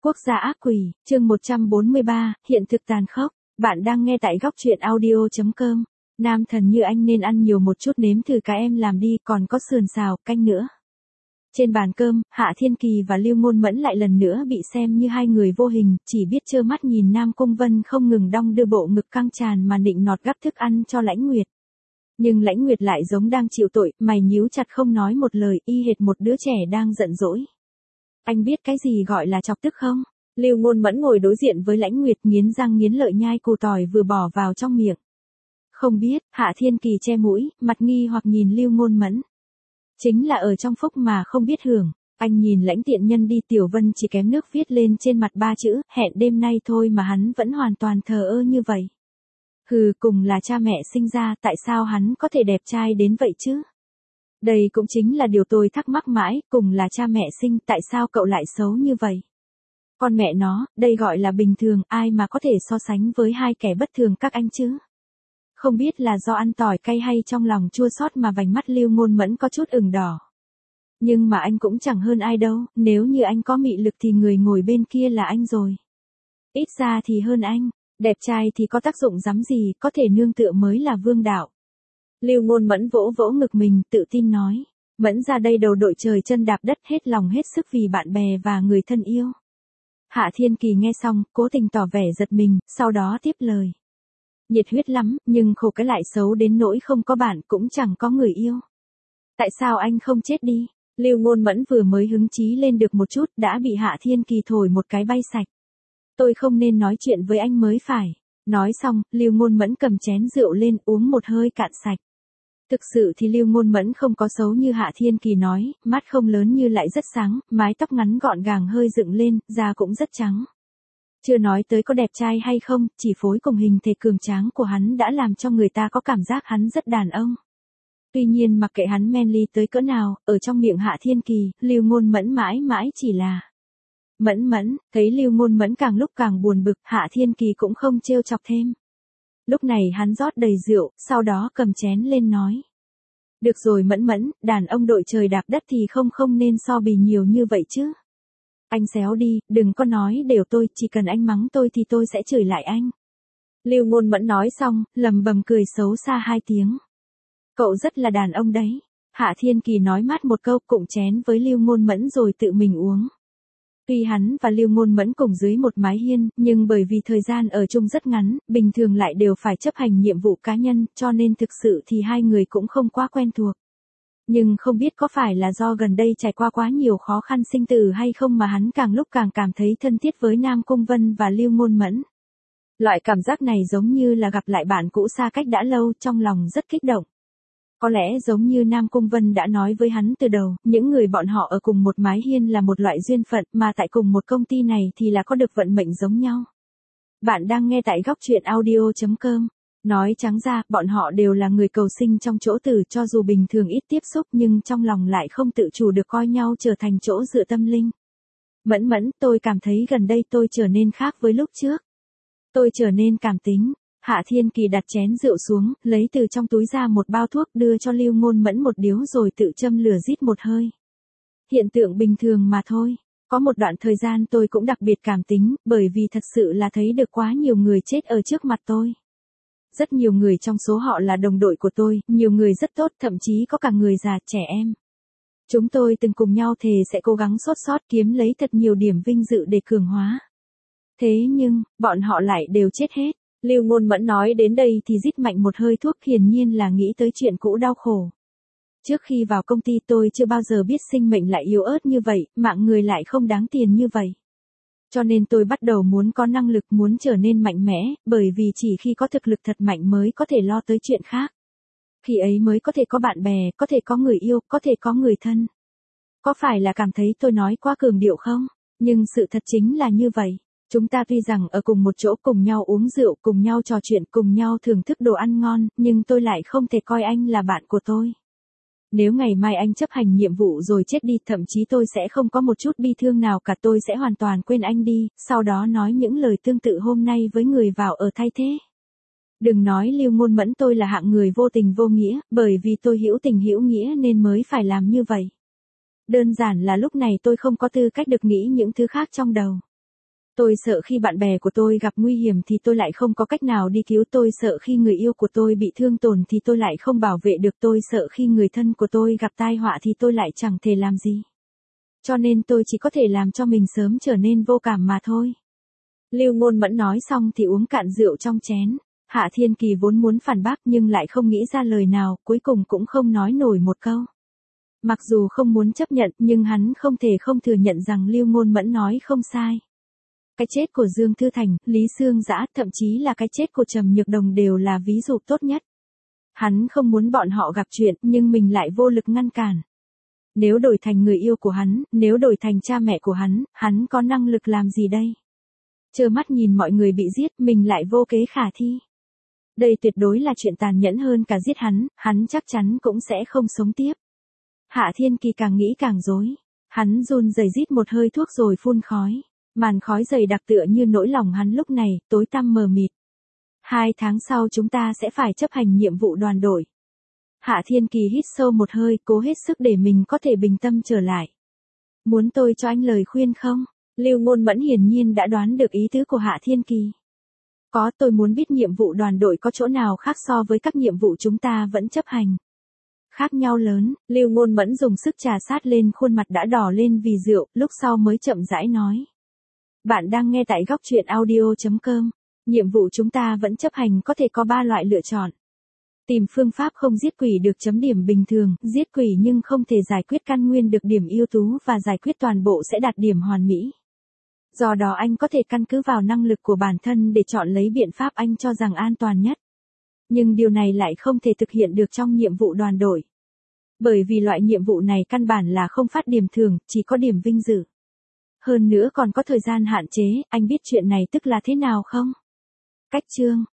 Quốc gia ác quỷ, chương 143, hiện thực tàn khốc. Bạn đang nghe tại góc truyện audio.com. Nam thần như anh nên ăn nhiều một chút, nếm thử cái em làm đi, còn có sườn xào, canh nữa. Trên bàn cơm, Hạ Thiên Kỳ và Lưu Ngôn Mẫn lại lần nữa bị xem như hai người vô hình, chỉ biết trơ mắt nhìn Nam Cung Vân không ngừng đong đưa bộ ngực căng tràn mà nịnh nọt gắp thức ăn cho Lãnh Nguyệt. Nhưng Lãnh Nguyệt lại giống đang chịu tội, mày nhíu chặt không nói một lời, y hệt một đứa trẻ đang giận dỗi. Anh biết cái gì gọi là chọc tức không? Lưu Ngôn Mẫn ngồi đối diện với Lãnh Nguyệt, nghiến răng nghiến lợi nhai củ tỏi vừa bỏ vào trong miệng. Không biết, Hạ Thiên Kỳ che mũi, mặt nghi hoặc nhìn Lưu Ngôn Mẫn. Chính là ở trong phúc mà không biết hưởng. Anh nhìn Lãnh tiện nhân đi, Tiểu Vân chỉ kém nước viết lên trên mặt 3 chữ, hẹn đêm nay thôi mà hắn vẫn hoàn toàn thờ ơ như vậy. Hừ, cùng là cha mẹ sinh ra, tại sao hắn có thể đẹp trai đến vậy chứ? Đây cũng chính là điều tôi thắc mắc mãi, cùng là cha mẹ sinh, tại sao cậu lại xấu như vậy? Con mẹ nó, đây gọi là bình thường, ai mà có thể so sánh với hai kẻ bất thường các anh chứ? Không biết là do ăn tỏi cay hay trong lòng chua xót mà vành mắt Lưu Ngôn Mẫn có chút ửng đỏ. Nhưng mà anh cũng chẳng hơn ai đâu, nếu như anh có mị lực thì người ngồi bên kia là anh rồi. Ít ra thì hơn anh, đẹp trai thì có tác dụng rắm gì, có thể nương tựa mới là vương đạo. Lưu Ngôn Mẫn vỗ vỗ ngực mình, tự tin nói. Mẫn ra đây đầu đội trời chân đạp đất, hết lòng hết sức vì bạn bè và người thân yêu. Hạ Thiên Kỳ nghe xong, cố tình tỏ vẻ giật mình, sau đó tiếp lời. Nhiệt huyết lắm, nhưng khổ cái lại xấu đến nỗi không có bạn cũng chẳng có người yêu. Tại sao anh không chết đi? Lưu Ngôn Mẫn vừa mới hứng chí lên được một chút, đã bị Hạ Thiên Kỳ thổi một cái bay sạch. Tôi không nên nói chuyện với anh mới phải. Nói xong, Lưu Ngôn Mẫn cầm chén rượu lên uống một hơi cạn sạch. Thực sự thì Lưu Ngôn Mẫn không có xấu như Hạ Thiên Kỳ nói, mắt không lớn như lại rất sáng, mái tóc ngắn gọn gàng hơi dựng lên, da cũng rất trắng. Chưa nói tới có đẹp trai hay không, chỉ phối cùng hình thể cường tráng của hắn đã làm cho người ta có cảm giác hắn rất đàn ông. Tuy nhiên mặc kệ hắn manly tới cỡ nào, ở trong miệng Hạ Thiên Kỳ, Lưu Ngôn Mẫn mãi mãi chỉ là Mẫn Mẫn. Thấy Lưu Ngôn Mẫn càng lúc càng buồn bực, Hạ Thiên Kỳ cũng không trêu chọc thêm. Lúc này hắn rót đầy rượu, sau đó cầm chén lên nói. Được rồi Mẫn Mẫn, đàn ông đội trời đạp đất thì không nên so bì nhiều như vậy chứ. Anh xéo đi, đừng có nói đều tôi, chỉ cần anh mắng tôi thì tôi sẽ chửi lại anh. Lưu Ngôn Mẫn nói xong, lầm bầm cười xấu xa 2 tiếng. Cậu rất là đàn ông đấy. Hạ Thiên Kỳ nói mát một câu, cụng chén với Lưu Ngôn Mẫn rồi tự mình uống. Tuy hắn và Lưu Ngôn Mẫn cùng dưới một mái hiên, nhưng bởi vì thời gian ở chung rất ngắn, bình thường lại đều phải chấp hành nhiệm vụ cá nhân, cho nên thực sự thì hai người cũng không quá quen thuộc. Nhưng không biết có phải là do gần đây trải qua quá nhiều khó khăn sinh tử hay không mà hắn càng lúc càng cảm thấy thân thiết với Nam Cung Vân và Lưu Ngôn Mẫn. Loại cảm giác này giống như là gặp lại bạn cũ xa cách đã lâu, trong lòng rất kích động. Có lẽ giống như Nam Cung Vân đã nói với hắn từ đầu, những người bọn họ ở cùng một mái hiên là một loại duyên phận, mà tại cùng một công ty này thì là có được vận mệnh giống nhau. Bạn đang nghe tại góc truyện audio.com. Nói trắng ra, bọn họ đều là người cầu sinh trong chỗ tử, cho dù bình thường ít tiếp xúc nhưng trong lòng lại không tự chủ được coi nhau trở thành chỗ dựa tâm linh. Mẫn Mẫn, tôi cảm thấy gần đây tôi trở nên khác với lúc trước. Tôi trở nên cảm tính. Hạ Thiên Kỳ đặt chén rượu xuống, lấy từ trong túi ra một bao thuốc đưa cho Lưu Ngôn Mẫn một điếu rồi tự châm lửa rít một hơi. Hiện tượng bình thường mà thôi. Có một đoạn thời gian tôi cũng đặc biệt cảm tính, bởi vì thật sự là thấy được quá nhiều người chết ở trước mặt tôi. Rất nhiều người trong số họ là đồng đội của tôi, nhiều người rất tốt, thậm chí có cả người già, trẻ em. Chúng tôi từng cùng nhau thề sẽ cố gắng sốt sót kiếm lấy thật nhiều điểm vinh dự để cường hóa. Thế nhưng, bọn họ lại đều chết hết. Lưu Ngôn Mẫn nói đến đây thì rít mạnh một hơi thuốc, hiển nhiên là nghĩ tới chuyện cũ đau khổ. Trước khi vào công ty tôi chưa bao giờ biết sinh mệnh lại yếu ớt như vậy, mạng người lại không đáng tiền như vậy. Cho nên tôi bắt đầu muốn có năng lực, muốn trở nên mạnh mẽ, bởi vì chỉ khi có thực lực thật mạnh mới có thể lo tới chuyện khác. Khi ấy mới có thể có bạn bè, có thể có người yêu, có thể có người thân. Có phải là cảm thấy tôi nói quá cường điệu không? Nhưng sự thật chính là như vậy. Chúng ta tuy rằng ở cùng một chỗ, cùng nhau uống rượu, cùng nhau trò chuyện, cùng nhau thưởng thức đồ ăn ngon, nhưng tôi lại không thể coi anh là bạn của tôi. Nếu ngày mai anh chấp hành nhiệm vụ rồi chết đi, thậm chí tôi sẽ không có một chút bi thương nào cả, tôi sẽ hoàn toàn quên anh đi, sau đó nói những lời tương tự hôm nay với người vào ở thay thế. Đừng nói Lưu Ngôn Mẫn tôi là hạng người vô tình vô nghĩa, bởi vì tôi hữu tình hữu nghĩa nên mới phải làm như vậy. Đơn giản là lúc này tôi không có tư cách được nghĩ những thứ khác trong đầu. Tôi sợ khi bạn bè của tôi gặp nguy hiểm thì tôi lại không có cách nào đi cứu, tôi sợ khi người yêu của tôi bị thương tổn thì tôi lại không bảo vệ được, tôi sợ khi người thân của tôi gặp tai họa thì tôi lại chẳng thể làm gì. Cho nên tôi chỉ có thể làm cho mình sớm trở nên vô cảm mà thôi. Lưu Ngôn Mẫn nói xong thì uống cạn rượu trong chén. Hạ Thiên Kỳ vốn muốn phản bác nhưng lại không nghĩ ra lời nào, cuối cùng cũng không nói nổi một câu. Mặc dù không muốn chấp nhận nhưng hắn không thể không thừa nhận rằng Lưu Ngôn Mẫn nói không sai. Cái chết của Dương Thư Thành, Lý Sương Dã, thậm chí là cái chết của Trầm Nhược Đồng đều là ví dụ tốt nhất. Hắn không muốn bọn họ gặp chuyện nhưng mình lại vô lực ngăn cản. Nếu đổi thành người yêu của hắn, nếu đổi thành cha mẹ của hắn có năng lực làm gì đây? Trơ mắt nhìn mọi người bị giết, mình lại vô kế khả thi. Đây tuyệt đối là chuyện tàn nhẫn hơn cả giết hắn chắc chắn cũng sẽ không sống tiếp. Hạ Thiên Kỳ càng nghĩ càng rối. Hắn run rẩy rít một hơi thuốc rồi phun khói. Màn khói dày đặc tựa như nỗi lòng hắn lúc này, tối tăm mờ mịt. 2 tháng sau chúng ta sẽ phải chấp hành nhiệm vụ đoàn đội. Hạ Thiên Kỳ hít sâu một hơi, cố hết sức để mình có thể bình tâm trở lại. Muốn tôi cho anh lời khuyên không? Lưu Ngôn Mẫn hiển nhiên đã đoán được ý tứ của Hạ Thiên Kỳ. Có, tôi muốn biết nhiệm vụ đoàn đội có chỗ nào khác so với các nhiệm vụ chúng ta vẫn chấp hành. Khác nhau lớn, Lưu Ngôn Mẫn dùng sức trà sát lên khuôn mặt đã đỏ lên vì rượu, lúc sau mới chậm rãi nói. Bạn đang nghe tại góc truyện audio.com. Nhiệm vụ chúng ta vẫn chấp hành có thể có 3 loại lựa chọn. Tìm phương pháp không giết quỷ được chấm điểm bình thường, giết quỷ nhưng không thể giải quyết căn nguyên được điểm ưu tú và giải quyết toàn bộ sẽ đạt điểm hoàn mỹ. Do đó anh có thể căn cứ vào năng lực của bản thân để chọn lấy biện pháp anh cho rằng an toàn nhất. Nhưng điều này lại không thể thực hiện được trong nhiệm vụ đoàn đội. Bởi vì loại nhiệm vụ này căn bản là không phát điểm thưởng, chỉ có điểm vinh dự. Hơn nữa còn có thời gian hạn chế, anh biết chuyện này tức là thế nào không? Cách chương